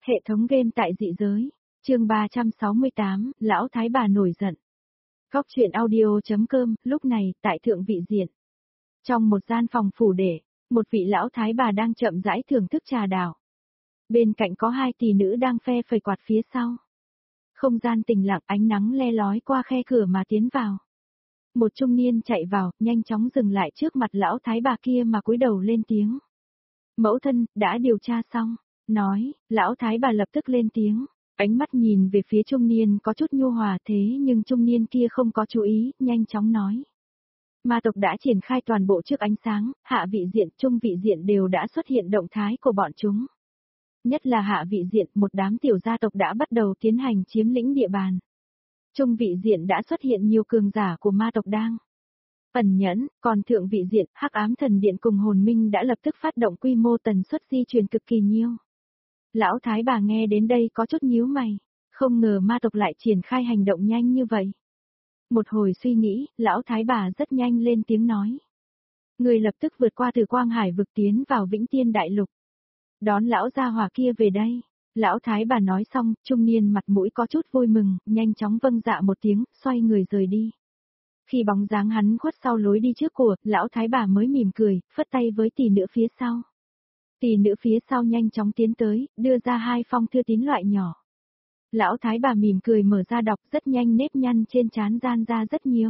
Hệ thống game tại dị giới, chương 368, Lão Thái bà nổi giận. Góc truyện audio.com, lúc này, tại Thượng Vị Diện. Trong một gian phòng phủ để, một vị Lão Thái bà đang chậm rãi thưởng thức trà đào. Bên cạnh có hai tỷ nữ đang phe phẩy quạt phía sau. Không gian tĩnh lặng, ánh nắng le lói qua khe cửa mà tiến vào. Một trung niên chạy vào, nhanh chóng dừng lại trước mặt Lão Thái bà kia mà cúi đầu lên tiếng. Mẫu thân, đã điều tra xong. Nói, Lão Thái bà lập tức lên tiếng, ánh mắt nhìn về phía trung niên có chút nhu hòa thế nhưng trung niên kia không có chú ý, nhanh chóng nói. Ma tộc đã triển khai toàn bộ trước ánh sáng, hạ vị diện, trung vị diện đều đã xuất hiện động thái của bọn chúng. Nhất là hạ vị diện, một đám tiểu gia tộc đã bắt đầu tiến hành chiếm lĩnh địa bàn. Trung vị diện đã xuất hiện nhiều cường giả của ma tộc đang ẩn nhẫn, còn thượng vị diện, Hắc Ám Thần Điện cùng Hồn Minh đã lập tức phát động quy mô tần suất di truyền cực kỳ nhiều. Lão Thái bà nghe đến đây có chút nhíu mày, không ngờ ma tộc lại triển khai hành động nhanh như vậy. Một hồi suy nghĩ, Lão Thái bà rất nhanh lên tiếng nói. Người lập tức vượt qua từ Quang Hải vực tiến vào Vĩnh Tiên Đại Lục. Đón lão gia hỏa kia về đây. Lão Thái bà nói xong, trung niên mặt mũi có chút vui mừng, nhanh chóng vâng dạ một tiếng, xoay người rời đi. Khi bóng dáng hắn khuất sau lối đi trước của, Lão Thái bà mới mỉm cười, phất tay với tỷ nữ phía sau. Tỷ nữ phía sau nhanh chóng tiến tới, đưa ra hai phong thư tín loại nhỏ. Lão Thái bà mỉm cười mở ra đọc, rất nhanh nếp nhăn trên trán gian ra rất nhiều.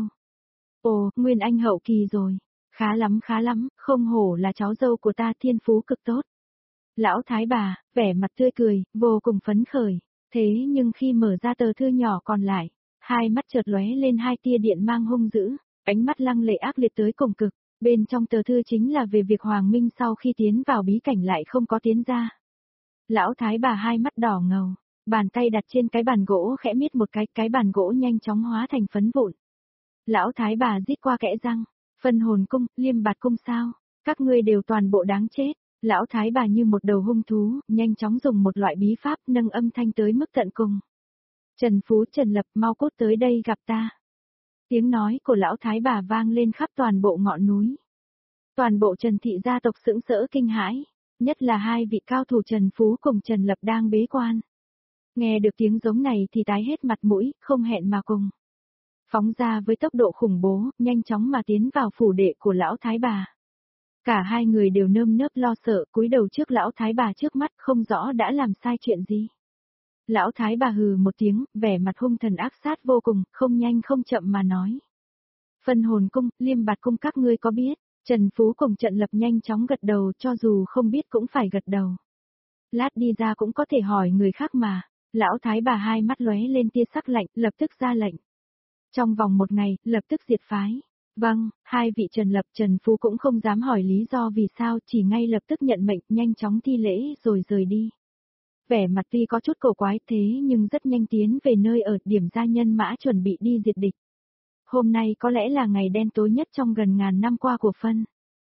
Ồ, Nguyên Anh hậu kỳ rồi. Khá lắm, không hổ là cháu dâu của ta, thiên phú cực tốt. Lão Thái bà, vẻ mặt tươi cười, vô cùng phấn khởi. Thế nhưng khi mở ra tờ thư nhỏ còn lại, hai mắt chợt lóe lên hai tia điện mang hung dữ, ánh mắt lăng lệ ác liệt tới cùng cực. Bên trong tờ thư chính là về việc Hoàng Minh sau khi tiến vào bí cảnh lại không có tiến ra. Lão Thái bà hai mắt đỏ ngầu, bàn tay đặt trên cái bàn gỗ khẽ miết một cái bàn gỗ nhanh chóng hóa thành phấn vụn. Lão Thái bà rít qua kẽ răng, Phân Hồn Cung, Liêm Bạt Cung sao, các ngươi đều toàn bộ đáng chết. Lão Thái bà như một đầu hung thú, nhanh chóng dùng một loại bí pháp nâng âm thanh tới mức tận cùng. Trần Phú Trần Lập mau cút tới đây gặp ta. Tiếng nói của Lão Thái bà vang lên khắp toàn bộ ngọn núi. Toàn bộ Trần thị gia tộc sững sỡ kinh hãi, nhất là hai vị cao thủ Trần Phú cùng Trần Lập đang bế quan. Nghe được tiếng giống này thì tái hết mặt mũi, không hẹn mà cùng. Phóng ra với tốc độ khủng bố, nhanh chóng mà tiến vào phủ đệ của Lão Thái bà. Cả hai người đều nơm nớp lo sợ, cúi đầu trước Lão Thái bà trước mắt, không rõ đã làm sai chuyện gì. Lão Thái bà hừ một tiếng, vẻ mặt hung thần ác sát vô cùng, không nhanh không chậm mà nói. Phân Hồn Cung, Liêm Bạt Cung các ngươi có biết? Trần Phú cùng Trần Lập nhanh chóng gật đầu, cho dù không biết cũng phải gật đầu. Lát đi ra cũng có thể hỏi người khác mà. Lão Thái bà hai mắt lóe lên tia sắc lạnh, lập tức ra lệnh. Trong vòng một ngày, lập tức diệt phái. Vâng, hai vị Trần Lập Trần Phú cũng không dám hỏi lý do vì sao, chỉ ngay lập tức nhận mệnh, nhanh chóng thi lễ rồi rời đi. Vẻ mặt tuy có chút cổ quái thế nhưng rất nhanh tiến về nơi ở điểm gia nhân mã chuẩn bị đi diệt địch. Hôm nay có lẽ là ngày đen tối nhất trong gần ngàn năm qua của Phân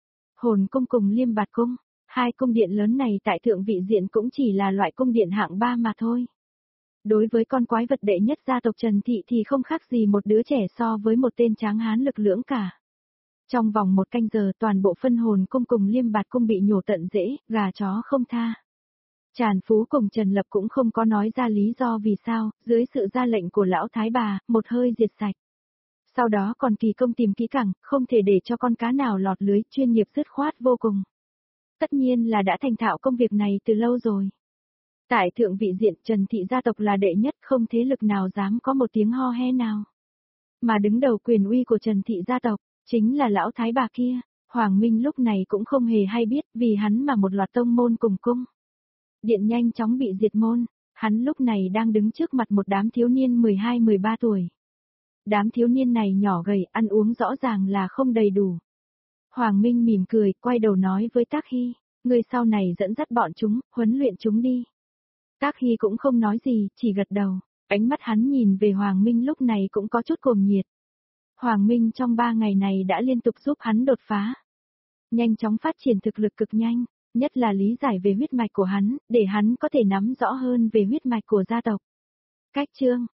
Hồn Cung cùng Liêm Bạt Cung. Hai cung điện lớn này tại thượng vị diện cũng chỉ là loại cung điện hạng 3 mà thôi. Đối với con quái vật đệ nhất gia tộc Trần Thị thì không khác gì một đứa trẻ so với một tên tráng hán lực lưỡng cả. Trong vòng một canh giờ toàn bộ Phân Hồn Cung cùng Liêm Bạt Cung bị nhổ tận rễ, gà chó không tha. Trần Phú cùng Trần Lập cũng không có nói ra lý do vì sao, dưới sự ra lệnh của Lão Thái bà, một hơi diệt sạch. Sau đó còn kỳ công tìm kỹ càng, không thể để cho con cá nào lọt lưới, chuyên nghiệp dứt khoát vô cùng. Tất nhiên là đã thành thạo công việc này từ lâu rồi. Tại thượng vị diện Trần thị gia tộc là đệ nhất, không thế lực nào dám có một tiếng ho he nào. Mà đứng đầu quyền uy của Trần thị gia tộc, chính là Lão Thái bà kia. Hoàng Minh lúc này cũng không hề hay biết, vì hắn mà một loạt tông môn cùng cung điện nhanh chóng bị diệt môn. Hắn lúc này đang đứng trước mặt một đám thiếu niên 12-13 tuổi. Đám thiếu niên này nhỏ gầy, ăn uống rõ ràng là không đầy đủ. Hoàng Minh mỉm cười, quay đầu nói với Tác Hy, người sau này dẫn dắt bọn chúng, huấn luyện chúng đi. Tác Hy cũng không nói gì, chỉ gật đầu, ánh mắt hắn nhìn về Hoàng Minh lúc này cũng có chút cuồng nhiệt. Hoàng Minh trong 3 ngày này đã liên tục giúp hắn đột phá. Nhanh chóng phát triển thực lực cực nhanh, nhất là lý giải về huyết mạch của hắn, để hắn có thể nắm rõ hơn về huyết mạch của gia tộc. Cách chương